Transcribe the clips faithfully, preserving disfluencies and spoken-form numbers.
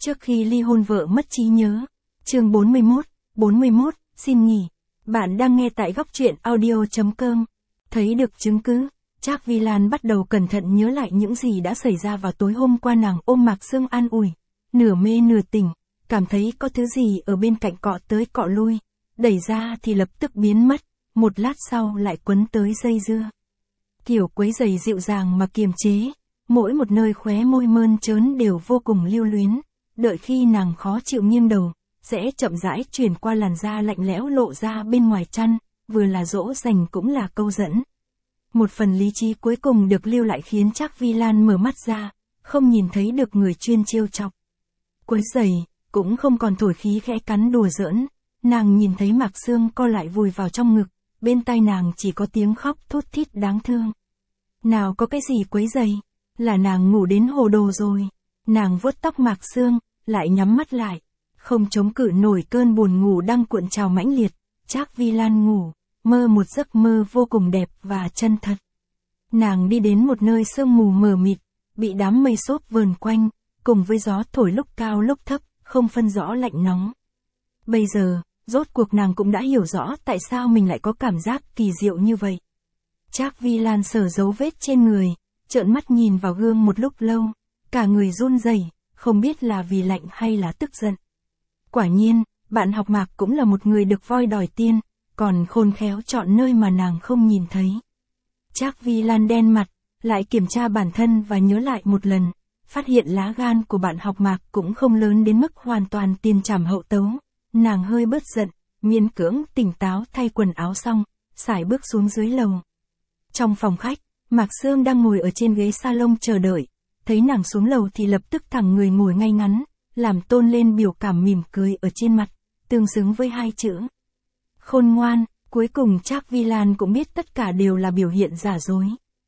Trước khi ly hôn vợ mất trí nhớ. Chương bốn mươi mốt, bốn mươi mốt, xin nghỉ. Bạn đang nghe tại góc truyện audio chấm com. Thấy được chứng cứ, Trác Vi Lan bắt đầu cẩn thận nhớ lại những gì đã xảy ra vào tối hôm qua. Nàng ôm Mạc Sương an ủi, nửa mê nửa tỉnh, cảm thấy có thứ gì ở bên cạnh cọ tới cọ lui, đẩy ra thì lập tức biến mất, một lát sau lại quấn tới dây dưa. Kiểu quấy giày dịu dàng mà kiềm chế, mỗi một nơi khóe môi mơn trớn đều vô cùng lưu luyến, đợi khi nàng khó chịu nghiêng đầu, sẽ chậm rãi chuyển qua làn da lạnh lẽo lộ ra bên ngoài chăn, vừa là dỗ dành cũng là câu dẫn. Một phần lý trí cuối cùng được lưu lại khiến Trác Vi Lan mở mắt ra, không nhìn thấy được người chuyên trêu chọc. Quấy giày, cũng không còn thổi khí khẽ cắn đùa giỡn, nàng nhìn thấy Mạc Sương co lại vùi vào trong ngực, bên tai nàng chỉ có tiếng khóc thút thít đáng thương. Nào có cái gì quấy giày, là nàng ngủ đến hồ đồ rồi. Nàng vuốt tóc Mạc Sương, lại nhắm mắt lại, không chống cự nổi cơn buồn ngủ đang cuộn trào mãnh liệt. Trác Vi Lan ngủ, mơ một giấc mơ vô cùng đẹp và chân thật. Nàng đi đến một nơi sương mù mờ mịt, bị đám mây xốp vờn quanh, cùng với gió thổi lúc cao lúc thấp, không phân rõ lạnh nóng. Bây giờ, rốt cuộc nàng cũng đã hiểu rõ tại sao mình lại có cảm giác kỳ diệu như vậy. Trác Vi Lan sờ dấu vết trên người, trợn mắt nhìn vào gương một lúc lâu, cả người run rẩy, không biết là vì lạnh hay là tức giận. Quả nhiên, bạn học Mạc cũng là một người được voi đòi tiên, còn khôn khéo chọn nơi mà nàng không nhìn thấy. Trác Vi Lan đen mặt, lại kiểm tra bản thân và nhớ lại một lần, phát hiện lá gan của bạn học Mạc cũng không lớn đến mức hoàn toàn tiền trảm hậu tấu. Nàng hơi bớt giận, miễn cưỡng tỉnh táo thay quần áo xong, sải bước xuống dưới lầu. Trong phòng khách, Mạc Sương đang ngồi ở trên ghế salon chờ đợi, thấy nàng xuống lầu thì lập tức thẳng người ngồi ngay ngắn, làm tôn lên biểu cảm mỉm cười ở trên mặt, tương xứng với hai chữ khôn ngoan. Cuối cùng Trác Vi Lan cũng biết tất cả đều là biểu hiện giả dối.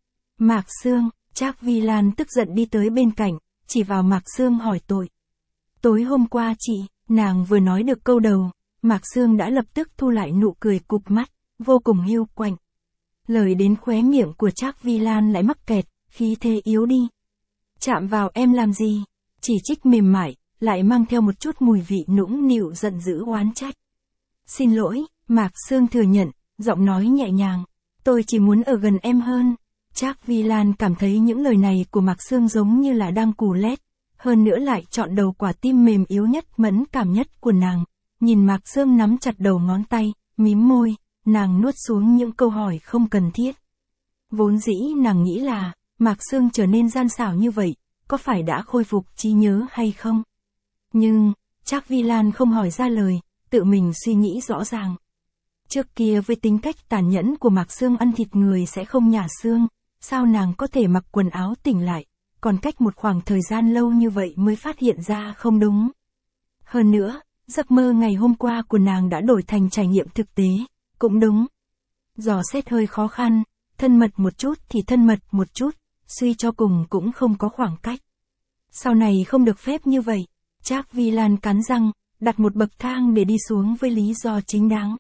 Mạc Sương, Trác Vi Lan tức giận đi tới bên cạnh, chỉ vào Mạc Sương hỏi tội. Tối hôm qua chị, nàng vừa nói được câu đầu, Mạc Sương đã lập tức thu lại nụ cười cụp mắt, vô cùng hiu quạnh. Lời đến khóe miệng của Trác Vi Lan lại mắc kẹt, khí thế yếu đi. Chạm vào em làm gì? Chỉ trích mềm mại, lại mang theo một chút mùi vị nũng nịu giận dữ oán trách. Xin lỗi, Mạc Sương thừa nhận, giọng nói nhẹ nhàng. Tôi chỉ muốn ở gần em hơn. Trác Vi Lan cảm thấy những lời này của Mạc Sương giống như là đang cù lét, hơn nữa lại chọn đầu quả tim mềm yếu nhất mẫn cảm nhất của nàng. Nhìn Mạc Sương nắm chặt đầu ngón tay, mím môi, nàng nuốt xuống những câu hỏi không cần thiết. Vốn dĩ nàng nghĩ là, Mạc Sương trở nên gian xảo như vậy, có phải đã khôi phục trí nhớ hay không? Nhưng, Trác Vi Lan không hỏi ra lời, tự mình suy nghĩ rõ ràng. Trước kia với tính cách tàn nhẫn của Mạc Sương ăn thịt người sẽ không nhả xương, sao nàng có thể mặc quần áo tỉnh lại, còn cách một khoảng thời gian lâu như vậy mới phát hiện ra không đúng. Hơn nữa, giấc mơ ngày hôm qua của nàng đã đổi thành trải nghiệm thực tế, cũng đúng. Dò xét hơi khó khăn, thân mật một chút thì thân mật một chút, suy cho cùng cũng không có khoảng cách. Sau này không được phép như vậy. Trác Vi Lan cắn răng, đặt một bậc thang để đi xuống với lý do chính đáng.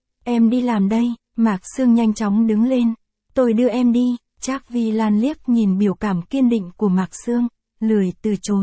Em đi làm đây. Mạc Sương nhanh chóng đứng lên. Tôi đưa em đi. Trác Vi Lan liếc nhìn biểu cảm kiên định của Mạc Sương, lười từ chối.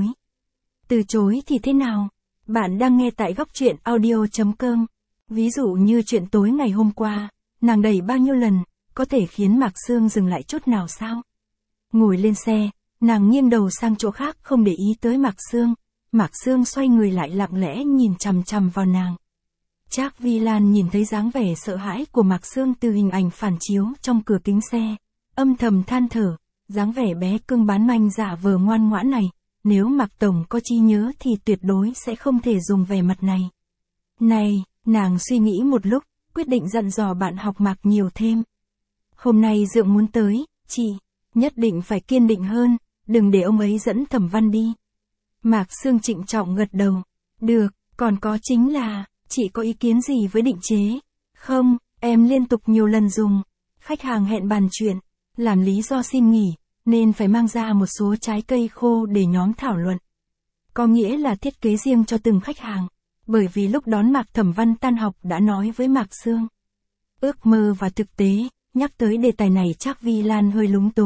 Từ chối thì thế nào? Bạn đang nghe tại góc truyện audio chấm com. Ví dụ như chuyện tối ngày hôm qua, nàng đẩy bao nhiêu lần, có thể khiến Mạc Sương dừng lại chút nào sao? Ngồi lên xe, nàng nghiêng đầu sang chỗ khác không để ý tới Mạc Sương. Mạc Sương xoay người lại lặng lẽ nhìn chằm chằm vào nàng. Trác Vi Lan nhìn thấy dáng vẻ sợ hãi của Mạc Sương từ hình ảnh phản chiếu trong cửa kính xe, âm thầm than thở, dáng vẻ bé cưng bán manh giả vờ ngoan ngoãn này, nếu Mạc Tổng có trí nhớ thì tuyệt đối sẽ không thể dùng vẻ mặt này. Này, nàng suy nghĩ một lúc, quyết định dặn dò bạn học Mạc nhiều thêm. Hôm nay Dượng muốn tới, chị, nhất định phải kiên định hơn, đừng để ông ấy dẫn Thẩm Văn đi. Mạc Sương trịnh trọng gật đầu. Được, còn có chính là, chị có ý kiến gì với định chế? Không, em liên tục nhiều lần dùng. Khách hàng hẹn bàn chuyện, làm lý do xin nghỉ, nên phải mang ra một số trái cây khô để nhóm thảo luận. Có nghĩa là thiết kế riêng cho từng khách hàng. Bởi vì lúc đón Mạc Thẩm Văn tan học đã nói với Mạc Sương. Ước mơ và thực tế, nhắc tới đề tài này Trác Vi Lan hơi lúng túng.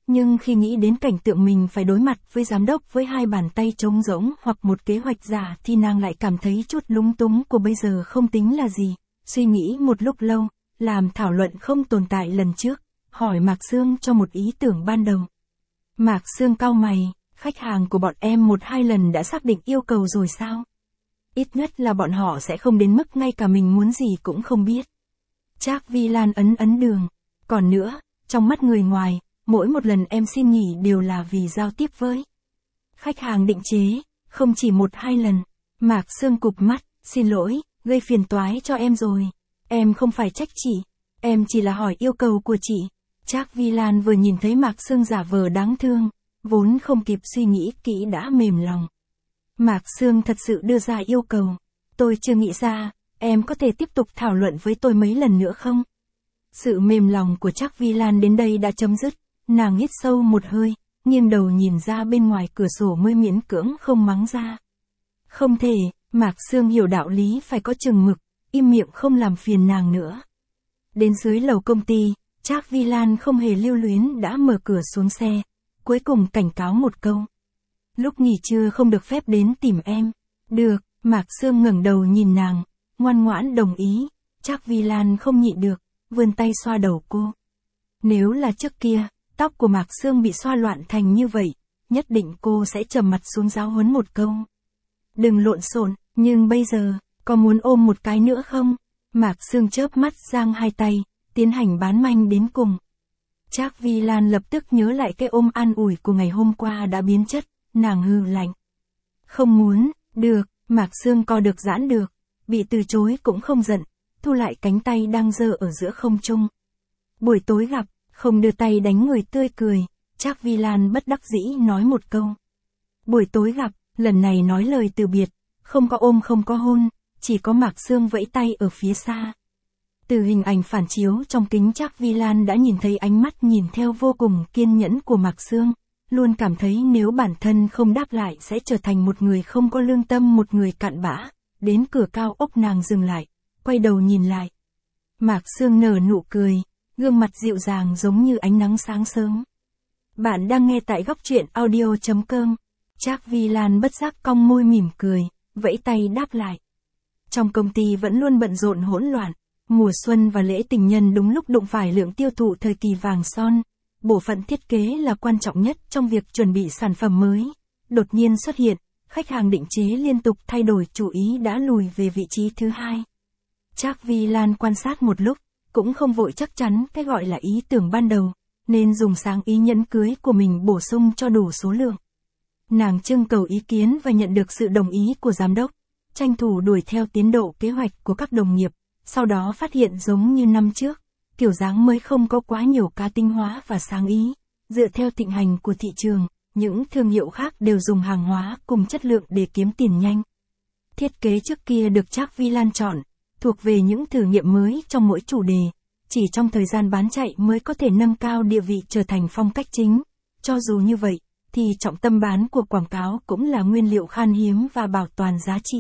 nhưng khi nghĩ đến cảnh tượng mình phải đối mặt với giám đốc với hai bàn tay trống rỗng hoặc một kế hoạch giả thì nàng lại cảm thấy chút lúng túng của bây giờ không tính là gì. Suy nghĩ một lúc lâu, làm thảo luận không tồn tại lần trước, hỏi Mạc Sương cho một ý tưởng ban đầu. Mạc Sương cau mày, khách hàng của bọn em một hai lần đã xác định yêu cầu rồi sao? Ít nhất là bọn họ sẽ không đến mức ngay cả mình muốn gì cũng không biết. Trác Vi Lan ấn ấn đường. Còn nữa, trong mắt người ngoài, mỗi một lần em xin nghỉ đều là vì giao tiếp với khách hàng định chế, không chỉ một hai lần. Mạc Sương cụp mắt, xin lỗi, gây phiền toái cho em rồi. Em không phải trách chị, em chỉ là hỏi yêu cầu của chị. Trác Vi Lan vừa nhìn thấy Mạc Sương giả vờ đáng thương, vốn không kịp suy nghĩ kỹ đã mềm lòng. Mạc Sương thật sự đưa ra yêu cầu. Tôi chưa nghĩ ra, em có thể tiếp tục thảo luận với tôi mấy lần nữa không? Sự mềm lòng của Trác Vi Lan đến đây đã chấm dứt, nàng hít sâu một hơi, nghiêng đầu nhìn ra bên ngoài cửa sổ mới miễn cưỡng không mắng ra. Không thể, Mạc Sương hiểu đạo lý phải có chừng mực, im miệng không làm phiền nàng nữa. Đến dưới lầu công ty, Trác Vi Lan không hề lưu luyến đã mở cửa xuống xe, cuối cùng cảnh cáo một câu. Lúc nghỉ trưa không được phép đến tìm em. Được, Mạc Sương ngẩng đầu nhìn nàng, ngoan ngoãn đồng ý. Trác Vi Lan không nhịn được, vươn tay xoa đầu cô. Nếu là trước kia, tóc của Mạc Sương bị xoa loạn thành như vậy, nhất định cô sẽ trầm mặt xuống giáo huấn một câu. Đừng lộn xộn, nhưng bây giờ, có muốn ôm một cái nữa không? Mạc Sương chớp mắt giang hai tay, tiến hành bán manh đến cùng. Trác Vi Lan lập tức nhớ lại cái ôm an ủi của ngày hôm qua đã biến chất, nàng hừ lạnh. Không muốn, được, Mạc Sương co được giãn được, bị từ chối cũng không giận, thu lại cánh tay đang giơ ở giữa không trung. Buổi tối gặp, không đưa tay đánh người tươi cười, Trác Vi Lan bất đắc dĩ nói một câu. Buổi tối gặp, lần này nói lời từ biệt, không có ôm không có hôn, chỉ có Mạc Sương vẫy tay ở phía xa. Từ hình ảnh phản chiếu trong kính Trác Vi Lan đã nhìn thấy ánh mắt nhìn theo vô cùng kiên nhẫn của Mạc Sương, luôn cảm thấy nếu bản thân không đáp lại sẽ trở thành một người không có lương tâm, một người cặn bã. Đến cửa cao ốc nàng dừng lại, quay đầu nhìn lại. Mạc Sương nở nụ cười, gương mặt dịu dàng giống như ánh nắng sáng sớm. Bạn đang nghe tại góc truyện audio chấm com. Trác Vi Lan bất giác cong môi mỉm cười, vẫy tay đáp lại. Trong công ty vẫn luôn bận rộn hỗn loạn, mùa xuân và lễ tình nhân đúng lúc đụng phải lượng tiêu thụ thời kỳ vàng son. Bộ phận thiết kế là quan trọng nhất trong việc chuẩn bị sản phẩm mới. Đột nhiên xuất hiện, khách hàng định chế liên tục thay đổi chủ ý đã lùi về vị trí thứ hai. Trác Vi Lan quan sát một lúc, cũng không vội chắc chắn cái gọi là ý tưởng ban đầu, nên dùng sáng ý nhẫn cưới của mình bổ sung cho đủ số lượng. Nàng trưng cầu ý kiến và nhận được sự đồng ý của giám đốc, tranh thủ đuổi theo tiến độ kế hoạch của các đồng nghiệp, sau đó phát hiện giống như năm trước, kiểu dáng mới không có quá nhiều cá tinh hóa và sáng ý. Dựa theo thịnh hành của thị trường, những thương hiệu khác đều dùng hàng hóa cùng chất lượng để kiếm tiền nhanh. Thiết kế trước kia được Trác Vi Lan chọn, thuộc về những thử nghiệm mới trong mỗi chủ đề, chỉ trong thời gian bán chạy mới có thể nâng cao địa vị trở thành phong cách chính. Cho dù như vậy, thì trọng tâm bán của quảng cáo cũng là nguyên liệu khan hiếm và bảo toàn giá trị.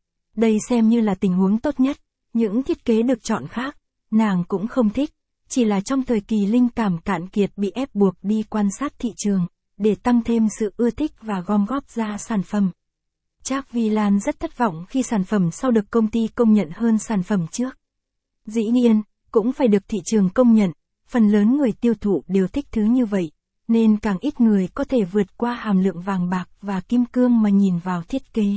Đây xem như là tình huống tốt nhất, những thiết kế được chọn khác, nàng cũng không thích, chỉ là trong thời kỳ linh cảm cạn kiệt bị ép buộc đi quan sát thị trường, để tăng thêm sự ưa thích và gom góp ra sản phẩm. Trác Vi Lan rất thất vọng khi sản phẩm sau được công ty công nhận hơn sản phẩm trước. Dĩ nhiên, cũng phải được thị trường công nhận, phần lớn người tiêu thụ đều thích thứ như vậy, nên càng ít người có thể vượt qua hàm lượng vàng bạc và kim cương mà nhìn vào thiết kế.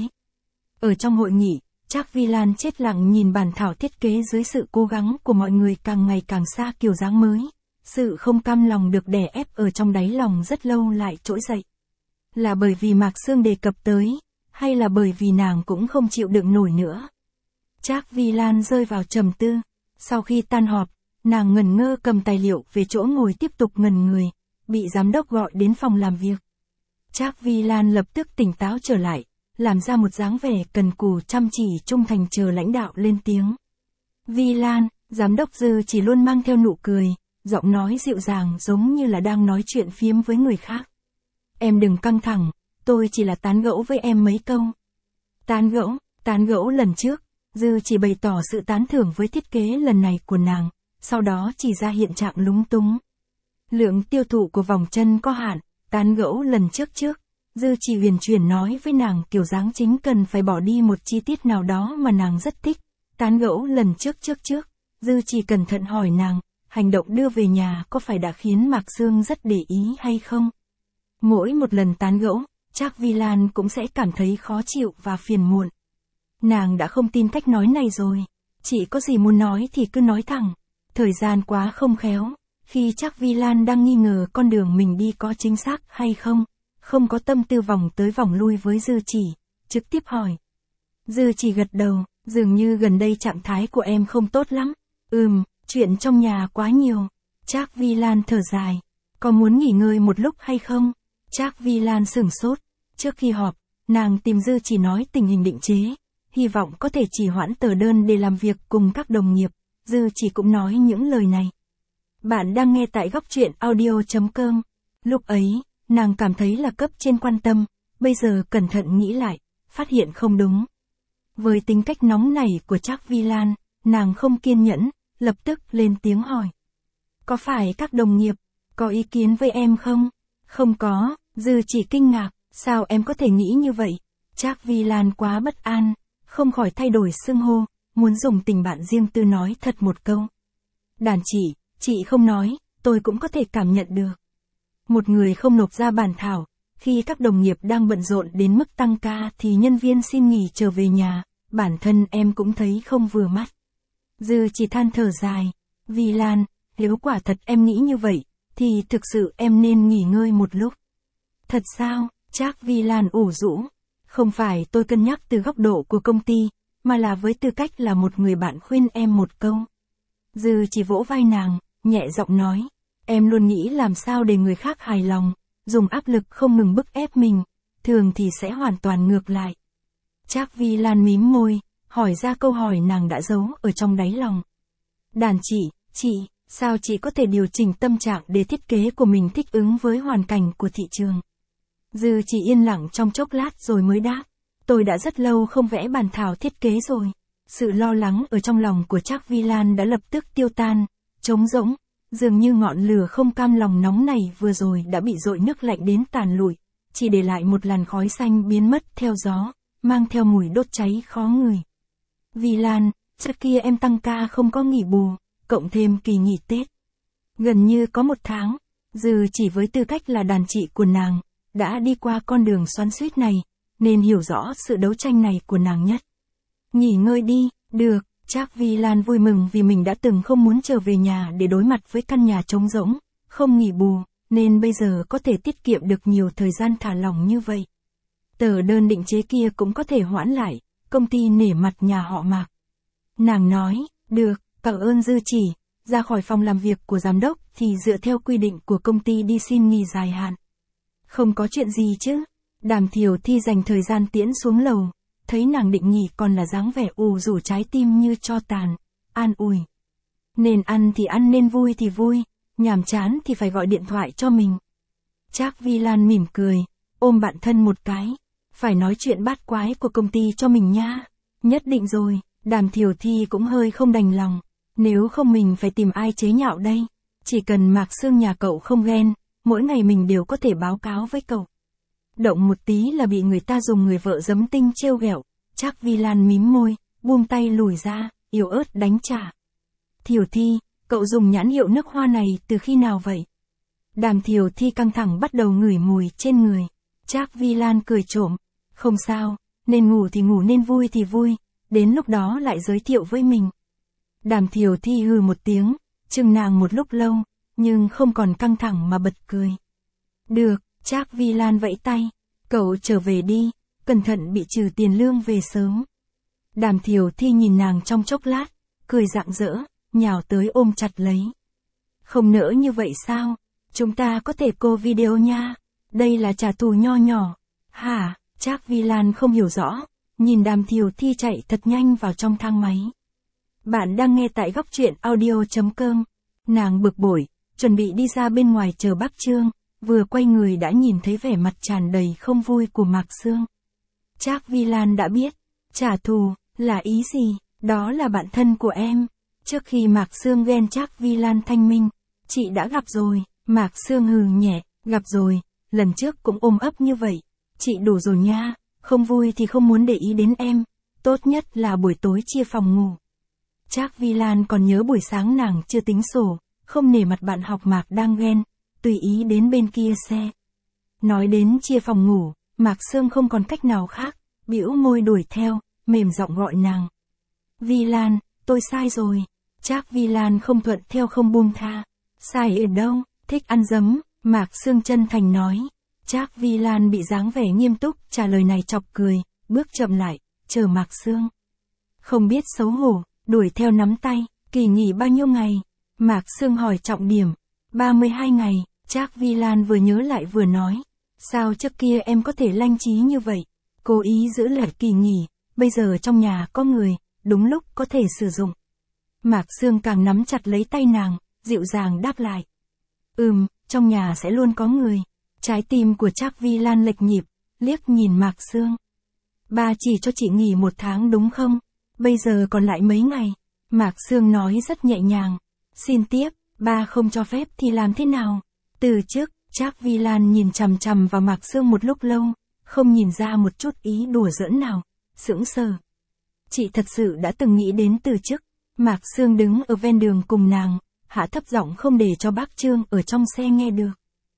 Ở trong hội nghị, Trác Vi Lan chết lặng nhìn bản thảo thiết kế dưới sự cố gắng của mọi người càng ngày càng xa kiểu dáng mới. Sự không cam lòng được đè ép ở trong đáy lòng rất lâu lại trỗi dậy. Là bởi vì Mạc Sương đề cập tới, hay là bởi vì nàng cũng không chịu đựng nổi nữa. Trác Vi Lan rơi vào trầm tư. Sau khi tan họp, nàng ngẩn ngơ cầm tài liệu về chỗ ngồi tiếp tục ngẩn người, bị giám đốc gọi đến phòng làm việc. Trác Vi Lan lập tức tỉnh táo trở lại, làm ra một dáng vẻ cần cù chăm chỉ trung thành chờ lãnh đạo lên tiếng. Vi Lan, giám đốc Dư chỉ luôn mang theo nụ cười, giọng nói dịu dàng giống như là đang nói chuyện phiếm với người khác. Em đừng căng thẳng, tôi chỉ là tán gẫu với em mấy câu. Tán gẫu, tán gẫu lần trước, Dư chỉ bày tỏ sự tán thưởng với thiết kế lần này của nàng, sau đó chỉ ra hiện trạng lúng túng. Lượng tiêu thụ của vòng chân có hạn, tán gẫu lần trước trước. Dư Chỉ huyền chuyển nói với nàng kiểu dáng chính cần phải bỏ đi một chi tiết nào đó mà nàng rất thích. Tán gẫu lần trước trước trước, Dư Chỉ cẩn thận hỏi nàng, hành động đưa về nhà có phải đã khiến Mạc Sương rất để ý hay không? Mỗi một lần tán gẫu, Trác Vi Lan cũng sẽ cảm thấy khó chịu và phiền muộn. Nàng đã không tin cách nói này rồi. Chị có gì muốn nói thì cứ nói thẳng. Thời gian quá không khéo. Khi Trác Vi Lan đang nghi ngờ con đường mình đi có chính xác hay không, không có tâm tư vòng tới vòng lui với Dư Chỉ, trực tiếp hỏi. Dư Chỉ gật đầu, dường như gần đây trạng thái của em không tốt lắm. Ừm, chuyện trong nhà quá nhiều. Trác Vi Lan thở dài. Có muốn nghỉ ngơi một lúc hay không? Trác Vi Lan sửng sốt. Trước khi họp, nàng tìm Dư Chỉ nói tình hình định chế, hy vọng có thể trì hoãn tờ đơn để làm việc cùng các đồng nghiệp. Dư Chỉ cũng nói những lời này. Bạn đang nghe tại góc truyện audio chấm com. Lúc ấy, nàng cảm thấy là cấp trên quan tâm, bây giờ cẩn thận nghĩ lại, phát hiện không đúng. Với tính cách nóng nảy của Trác Vi Lan, nàng không kiên nhẫn, lập tức lên tiếng hỏi. Có phải các đồng nghiệp có ý kiến với em không? Không có. Dư Chỉ kinh ngạc, sao em có thể nghĩ như vậy? Trác Vi Lan quá bất an, không khỏi thay đổi xưng hô, muốn dùng tình bạn riêng tư nói thật một câu. Đàn Chỉ, chị không nói, tôi cũng có thể cảm nhận được. Một người không nộp ra bản thảo, khi các đồng nghiệp đang bận rộn đến mức tăng ca thì nhân viên xin nghỉ trở về nhà, bản thân em cũng thấy không vừa mắt. Dư Chỉ than thở dài, Vi Lan, nếu quả thật em nghĩ như vậy, thì thực sự em nên nghỉ ngơi một lúc. Thật sao? Trác Vi Lan ủ rũ. Không phải tôi cân nhắc từ góc độ của công ty, mà là với tư cách là một người bạn khuyên em một câu. Dư Chỉ vỗ vai nàng, nhẹ giọng nói, em luôn nghĩ làm sao để người khác hài lòng, dùng áp lực không ngừng bức ép mình, thường thì sẽ hoàn toàn ngược lại. Trác Vi Lan mím môi, hỏi ra câu hỏi nàng đã giấu ở trong đáy lòng. Đàn Chỉ, chị, sao chị có thể điều chỉnh tâm trạng để thiết kế của mình thích ứng với hoàn cảnh của thị trường? Dư Chỉ yên lặng trong chốc lát rồi mới đáp, tôi đã rất lâu không vẽ bản thảo thiết kế rồi. Sự lo lắng ở trong lòng của Trác Vi Lan đã lập tức tiêu tan, trống rỗng, dường như ngọn lửa không cam lòng nóng này vừa rồi đã bị dội nước lạnh đến tàn lụi, chỉ để lại một làn khói xanh biến mất theo gió, mang theo mùi đốt cháy khó ngửi. Vi Lan, trước kia em tăng ca không có nghỉ bù, cộng thêm kỳ nghỉ Tết. Gần như có một tháng, Dư Chỉ với tư cách là đàn chị của nàng, đã đi qua con đường xoắn xuýt này, nên hiểu rõ sự đấu tranh này của nàng nhất. Nghỉ ngơi đi, được. Trác Vi Lan vui mừng vì mình đã từng không muốn trở về nhà để đối mặt với căn nhà trống rỗng, không nghỉ bù, nên bây giờ có thể tiết kiệm được nhiều thời gian thả lỏng như vậy. Tờ đơn định chế kia cũng có thể hoãn lại, công ty nể mặt nhà họ Mạc. Nàng nói, được, cảm ơn Dư Chỉ, ra khỏi phòng làm việc của giám đốc thì dựa theo quy định của công ty đi xin nghỉ dài hạn. Không có chuyện gì chứ. Đàm Thiều Thi dành thời gian tiễn xuống lầu, thấy nàng định nghỉ còn là dáng vẻ ù rủ trái tim như tro tàn, an ủi. Nên ăn thì ăn, nên vui thì vui, nhàm chán thì phải gọi điện thoại cho mình. Trác Vi Lan mỉm cười, ôm bạn thân một cái, phải nói chuyện bát quái của công ty cho mình nha. Nhất định rồi. Đàm Thiều Thi cũng hơi không đành lòng, nếu không mình phải tìm ai chế nhạo đây. Chỉ cần Mạc Sương nhà cậu không ghen, mỗi ngày mình đều có thể báo cáo với cậu. Động một tí là bị người ta dùng người vợ giấm tinh trêu ghẹo. Trác Vi Lan mím môi, buông tay lùi ra, yếu ớt đánh trả. Thiều Thi, cậu dùng nhãn hiệu nước hoa này từ khi nào vậy? Đàm Thiều Thi căng thẳng bắt đầu ngửi mùi trên người. Trác Vi Lan cười trộm, không sao, nên ngủ thì ngủ, nên vui thì vui, đến lúc đó lại giới thiệu với mình. Đàm Thiều Thi hừ một tiếng, chừng nàng một lúc lâu, nhưng không còn căng thẳng mà bật cười. Được. Trác Vi Lan vẫy tay, cậu trở về đi, cẩn thận bị trừ tiền lương về sớm. Đàm Thiều Thi nhìn nàng trong chốc lát, cười rạng rỡ, nhào tới ôm chặt lấy. Không nỡ như vậy sao? Chúng ta có thể call video nha, đây là trả thù nho nhỏ. Hả? Trác Vi Lan không hiểu rõ, nhìn Đàm Thiều Thi chạy thật nhanh vào trong thang máy. Bạn đang nghe tại góc truyện audio chấm com. Nàng bực bội, chuẩn bị đi ra bên ngoài chờ bác Trương. Vừa quay người đã nhìn thấy vẻ mặt tràn đầy không vui của Mạc Sương. Trác Vi Lan đã biết, trả thù, là ý gì, đó là bạn thân của em. Trước khi Mạc Sương ghen Trác Vi Lan thanh minh, chị đã gặp rồi, Mạc Sương hừ nhẹ, gặp rồi, lần trước cũng ôm ấp như vậy. Chị đủ rồi nha, không vui thì không muốn để ý đến em. Tốt nhất là buổi tối chia phòng ngủ. Trác Vi Lan còn nhớ buổi sáng nàng chưa tính sổ, không nể mặt bạn học Mạc đang ghen, tùy ý đến bên kia xe. Nói đến chia phòng ngủ, Mạc Sương không còn cách nào khác, bĩu môi đuổi theo, mềm giọng gọi nàng. Vi Lan, tôi sai rồi. Trác Vi Lan không thuận theo không buông tha. Sai ở đâu, thích ăn dấm, Mạc Sương chân thành nói. Trác Vi Lan bị dáng vẻ nghiêm túc trả lời này chọc cười, bước chậm lại, chờ Mạc Sương. Không biết xấu hổ, đuổi theo nắm tay, kỳ nghỉ bao nhiêu ngày? Mạc Sương hỏi trọng điểm. ba mươi hai ngày, Trác Vi Lan vừa nhớ lại vừa nói. Sao trước kia em có thể lanh trí như vậy? Cố ý giữ lại kỳ nghỉ, bây giờ trong nhà có người, đúng lúc có thể sử dụng. Mạc Sương càng nắm chặt lấy tay nàng, dịu dàng đáp lại. Ừm, trong nhà sẽ luôn có người. Trái tim của Trác Vi Lan lệch nhịp, liếc nhìn Mạc Sương. Ba chỉ cho chị nghỉ một tháng đúng không? Bây giờ còn lại mấy ngày? Mạc Sương nói rất nhẹ nhàng. Xin tiếp, ba không cho phép thì làm thế nào? Từ trước, Trác Vi Lan nhìn chằm chằm vào Mạc Sương một lúc lâu, không nhìn ra một chút ý đùa giỡn nào, sững sờ. Chị thật sự đã từng nghĩ đến từ chức. Mạc Sương đứng ở ven đường cùng nàng, hạ thấp giọng không để cho bác Trương ở trong xe nghe được.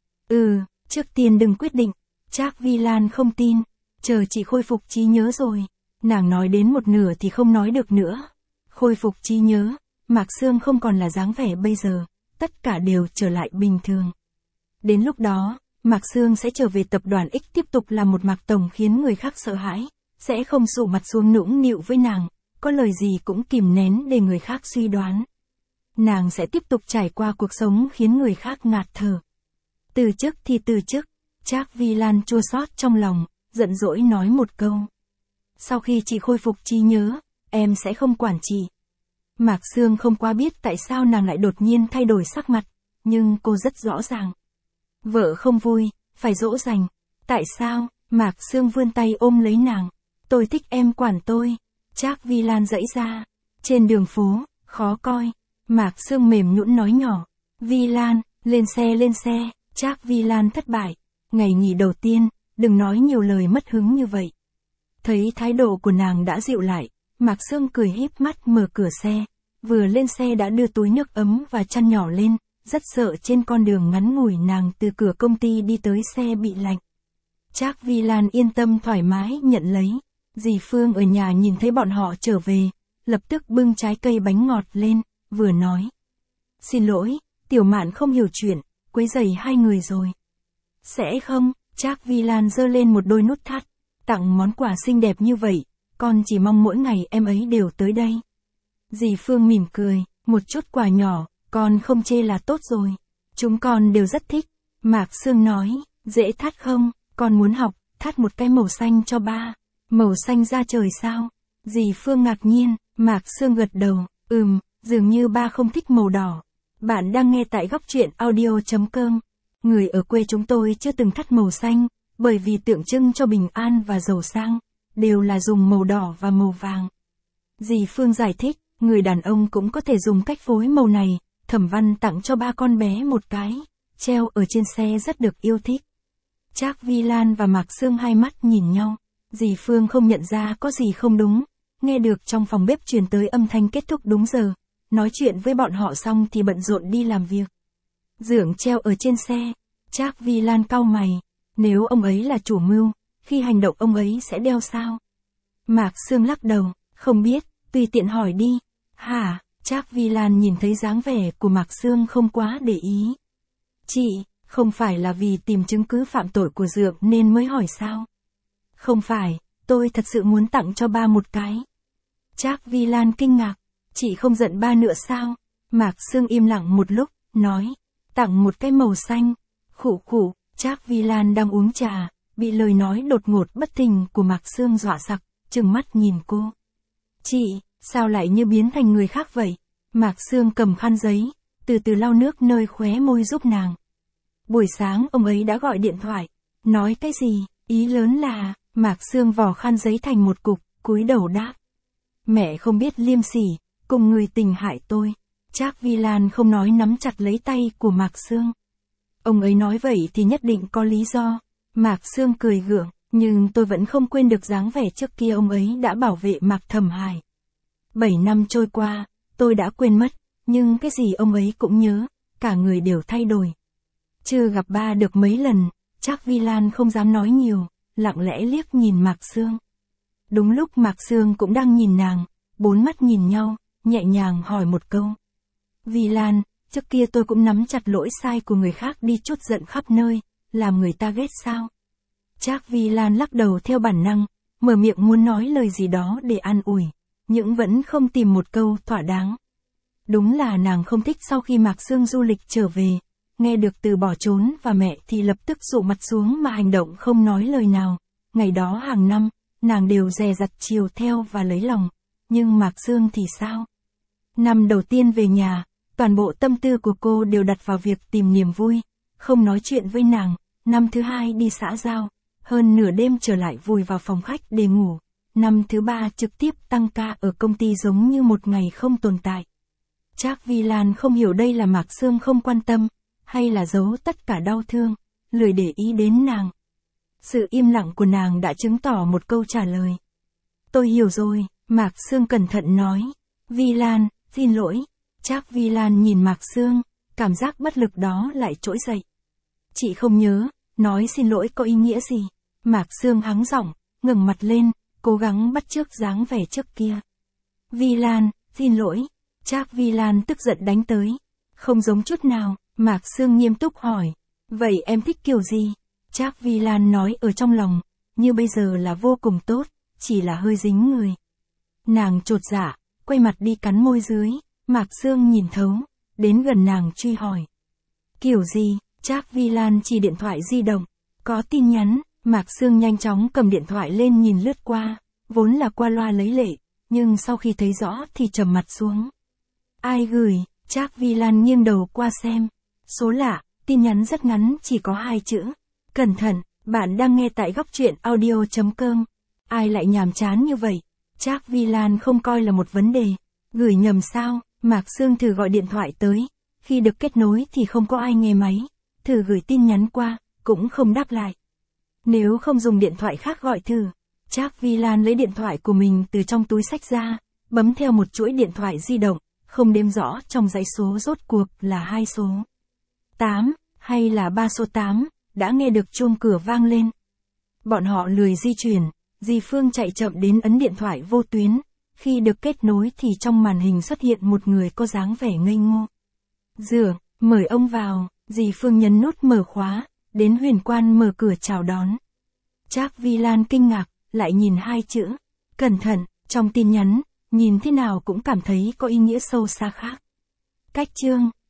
Ừ, trước tiên đừng quyết định. Trác Vi Lan không tin, chờ chị khôi phục trí nhớ rồi. Nàng nói đến một nửa thì không nói được nữa. Khôi phục trí nhớ, Mạc Sương không còn là dáng vẻ bây giờ, tất cả đều trở lại bình thường. Đến lúc đó, Mạc Sương sẽ trở về tập đoàn X tiếp tục là một Mạc Tổng khiến người khác sợ hãi, sẽ không sụ mặt xuống nũng nịu với nàng, có lời gì cũng kìm nén để người khác suy đoán. Nàng sẽ tiếp tục trải qua cuộc sống khiến người khác ngạt thở. Từ chức thì từ chức, Trác Vi Lan chua xót trong lòng, giận dỗi nói một câu. Sau khi chị khôi phục trí nhớ, em sẽ không quản chị. Mạc Sương không quá biết tại sao nàng lại đột nhiên thay đổi sắc mặt, nhưng cô rất rõ ràng. Vợ không vui, phải dỗ dành. Tại sao? Mạc Sương vươn tay ôm lấy nàng. Tôi thích em quản tôi. Trác Vi Lan giãy ra. Trên đường phố, khó coi. Mạc Sương mềm nhũn nói nhỏ. Vi Lan, lên xe lên xe. Trác Vi Lan thất bại. Ngày nghỉ đầu tiên, đừng nói nhiều lời mất hứng như vậy. Thấy thái độ của nàng đã dịu lại, Mạc Sương cười híp mắt mở cửa xe. Vừa lên xe đã đưa túi nước ấm và chăn nhỏ lên, rất sợ trên con đường ngắn ngủi nàng từ cửa công ty đi tới xe bị lạnh. Trác Vi Lan yên tâm thoải mái nhận lấy. Dì Phương ở nhà nhìn thấy bọn họ trở về, lập tức bưng trái cây bánh ngọt lên, vừa nói. Xin lỗi, Tiểu Mạn không hiểu chuyện, quấy rầy hai người rồi. Sẽ không, Trác Vi Lan giơ lên một đôi nút thắt, tặng món quà xinh đẹp như vậy, con chỉ mong mỗi ngày em ấy đều tới đây. Dì Phương mỉm cười, một chút quà nhỏ, con không chê là tốt rồi. Chúng con đều rất thích. Mạc Sương nói, dễ thắt không, con muốn học, thắt một cái màu xanh cho ba. Màu xanh da trời sao? Dì Phương ngạc nhiên, Mạc Sương gật đầu, ừm, dường như ba không thích màu đỏ. Bạn đang nghe tại góc truyện audio chấm com. Người ở quê chúng tôi chưa từng thắt màu xanh, bởi vì tượng trưng cho bình an và giàu sang, đều là dùng màu đỏ và màu vàng. Dì Phương giải thích, người đàn ông cũng có thể dùng cách phối màu này. Thẩm Văn tặng cho ba con bé một cái, treo ở trên xe rất được yêu thích. Trác Vi Lan và Mạc Sương hai mắt nhìn nhau, dì Phương không nhận ra có gì không đúng, nghe được trong phòng bếp truyền tới âm thanh kết thúc đúng giờ, nói chuyện với bọn họ xong thì bận rộn đi làm việc. Dưỡng treo ở trên xe, Trác Vi Lan cau mày, nếu ông ấy là chủ mưu, khi hành động ông ấy sẽ đeo sao? Mạc Sương lắc đầu, không biết, tùy tiện hỏi đi. Hả? Trác Vi Lan nhìn thấy dáng vẻ của Mạc Sương không quá để ý. Chị, không phải là vì tìm chứng cứ phạm tội của Dượng nên mới hỏi sao? Không phải, tôi thật sự muốn tặng cho ba một cái. Trác Vi Lan kinh ngạc, chị không giận ba nữa sao? Mạc Sương im lặng một lúc, nói, tặng một cái màu xanh. Khụ khụ, Trác Vi Lan đang uống trà, bị lời nói đột ngột bất thình của Mạc Sương dọa sặc, trừng mắt nhìn cô. Chị, sao lại như biến thành người khác vậy? Mạc Sương cầm khăn giấy, từ từ lau nước nơi khóe môi giúp nàng. Buổi sáng ông ấy đã gọi điện thoại, nói cái gì, ý lớn là, Mạc Sương vò khăn giấy thành một cục, cúi đầu đáp. Mẹ không biết liêm sỉ, cùng người tình hại tôi. Trác Vi Lan không nói nắm chặt lấy tay của Mạc Sương. Ông ấy nói vậy thì nhất định có lý do. Mạc Sương cười gượng, nhưng tôi vẫn không quên được dáng vẻ trước kia ông ấy đã bảo vệ Mạc Thầm Hải. Bảy năm trôi qua, tôi đã quên mất, nhưng cái gì ông ấy cũng nhớ, cả người đều thay đổi. Chưa gặp ba được mấy lần, Trác Vi Lan không dám nói nhiều, lặng lẽ liếc nhìn Mạc Sương. Đúng lúc Mạc Sương cũng đang nhìn nàng, bốn mắt nhìn nhau, nhẹ nhàng hỏi một câu. Vi Lan, trước kia tôi cũng nắm chặt lỗi sai của người khác đi trút giận khắp nơi, làm người ta ghét sao? Trác Vi Lan lắc đầu theo bản năng, mở miệng muốn nói lời gì đó để an ủi, nhưng vẫn không tìm một câu thỏa đáng. Đúng là nàng không thích sau khi Mạc Sương du lịch trở về, nghe được từ bỏ trốn và mẹ thì lập tức dụ mặt xuống mà hành động không nói lời nào. Ngày đó hàng năm, nàng đều dè dặt chiều theo và lấy lòng, nhưng Mạc Sương thì sao? Năm đầu tiên về nhà, toàn bộ tâm tư của cô đều đặt vào việc tìm niềm vui, không nói chuyện với nàng. Năm thứ hai đi xã giao, hơn nửa đêm trở lại vùi vào phòng khách để ngủ. Năm thứ ba trực tiếp tăng ca ở công ty giống như một ngày không tồn tại. Trác Vi Lan không hiểu đây là Mạc Sương không quan tâm, hay là giấu tất cả đau thương, lười để ý đến nàng. Sự im lặng của nàng đã chứng tỏ một câu trả lời. Tôi hiểu rồi, Mạc Sương cẩn thận nói. Vi Lan, xin lỗi. Trác Vi Lan nhìn Mạc Sương, cảm giác bất lực đó lại trỗi dậy. Chị không nhớ, nói xin lỗi có ý nghĩa gì? Mạc Sương hắng giọng, ngẩng mặt lên, cố gắng bắt chước dáng vẻ trước kia. Vi Lan, xin lỗi. Trác Vi Lan tức giận đánh tới. Không giống chút nào, Mạc Sương nghiêm túc hỏi. Vậy em thích kiểu gì? Trác Vi Lan nói ở trong lòng, như bây giờ là vô cùng tốt, chỉ là hơi dính người. Nàng chột dạ, quay mặt đi cắn môi dưới, Mạc Sương nhìn thấu, đến gần nàng truy hỏi. Kiểu gì? Trác Vi Lan chỉ điện thoại di động, có tin nhắn. Mạc Sương nhanh chóng cầm điện thoại lên nhìn lướt qua, vốn là qua loa lấy lệ, nhưng sau khi thấy rõ thì trầm mặt xuống. Ai gửi? Trác Vi Lan nghiêng đầu qua xem. Số lạ, tin nhắn rất ngắn chỉ có hai chữ. Cẩn thận, bạn đang nghe tại góc truyện audio chấm com. Ai lại nhàm chán như vậy? Trác Vi Lan không coi là một vấn đề. Gửi nhầm sao? Mạc Sương thử gọi điện thoại tới. Khi được kết nối thì không có ai nghe máy. Thử gửi tin nhắn qua, cũng không đáp lại. Nếu không dùng điện thoại khác gọi thử. Trác Vi Lan lấy điện thoại của mình từ trong túi xách ra, bấm theo một chuỗi điện thoại di động, không đếm rõ trong dãy số rốt cuộc là hai số. tám, hay là ba số tám, đã nghe được chuông cửa vang lên. Bọn họ lười di chuyển, dì Phương chạy chậm đến ấn điện thoại vô tuyến. Khi được kết nối thì trong màn hình xuất hiện một người có dáng vẻ ngây ngô. Dượng, mời ông vào. Dì Phương nhấn nút mở khóa, đến Huyền Quan mở cửa chào đón. Trác Vi Lan kinh ngạc, lại nhìn hai chữ. Cẩn thận, trong tin nhắn, nhìn thế nào cũng cảm thấy có ý nghĩa sâu xa khác. Cách chương.